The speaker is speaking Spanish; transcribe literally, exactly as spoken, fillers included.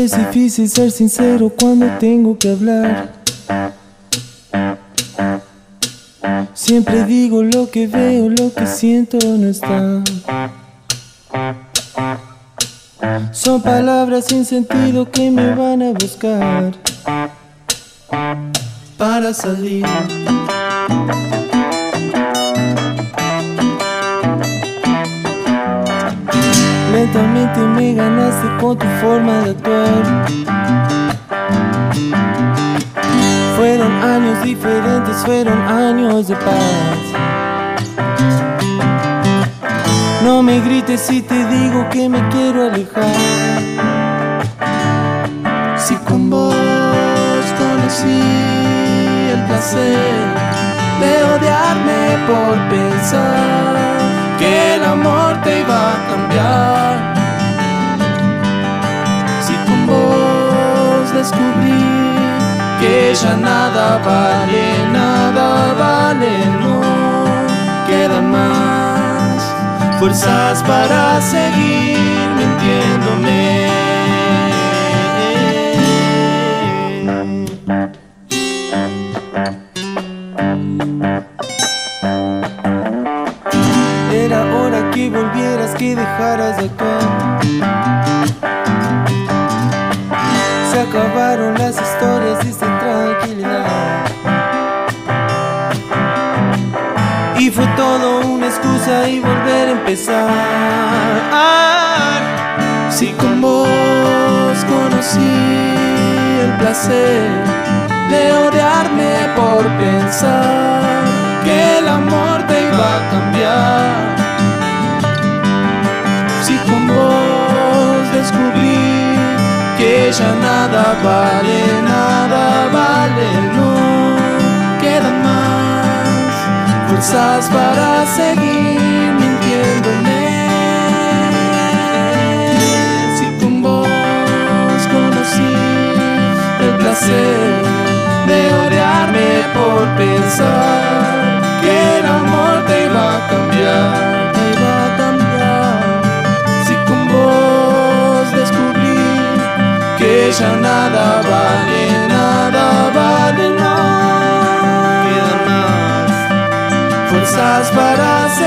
Es difícil ser sincero cuando tengo que hablar. Siempre digo lo que veo, lo que siento no está. Son palabras sin sentido que me van a buscar para salir. Lentamente me ganaste con tu forma de actuar. Fueron años diferentes, fueron años de paz. No me grites si te digo que me quiero alejar. Si con vos conocí el placer de odiarme por pensar que el amor te iba a cambiar. Si con vos descubrí que ya nada vale, nada vale, no queda más fuerzas para seguir mintiéndome. Era hora que volvieras, que dejaras de actuar. Se acabaron las historias, diste tranquilidad. Y fue todo una excusa y volver a empezar. Si con vos conocí el placer de odiarme por pensar que el amor te iba a cambiar. Si con vos descubrí que ya nada vale, nada vale, no quedan más fuerzas para seguir mintiéndome. Si con vos conocí el placer de odiarme por pensar que el amor te iba a cambiar, te iba a cambiar. Si con vos descubrí que ya nada vale, nada vale, no quedan más fuerzas para seguir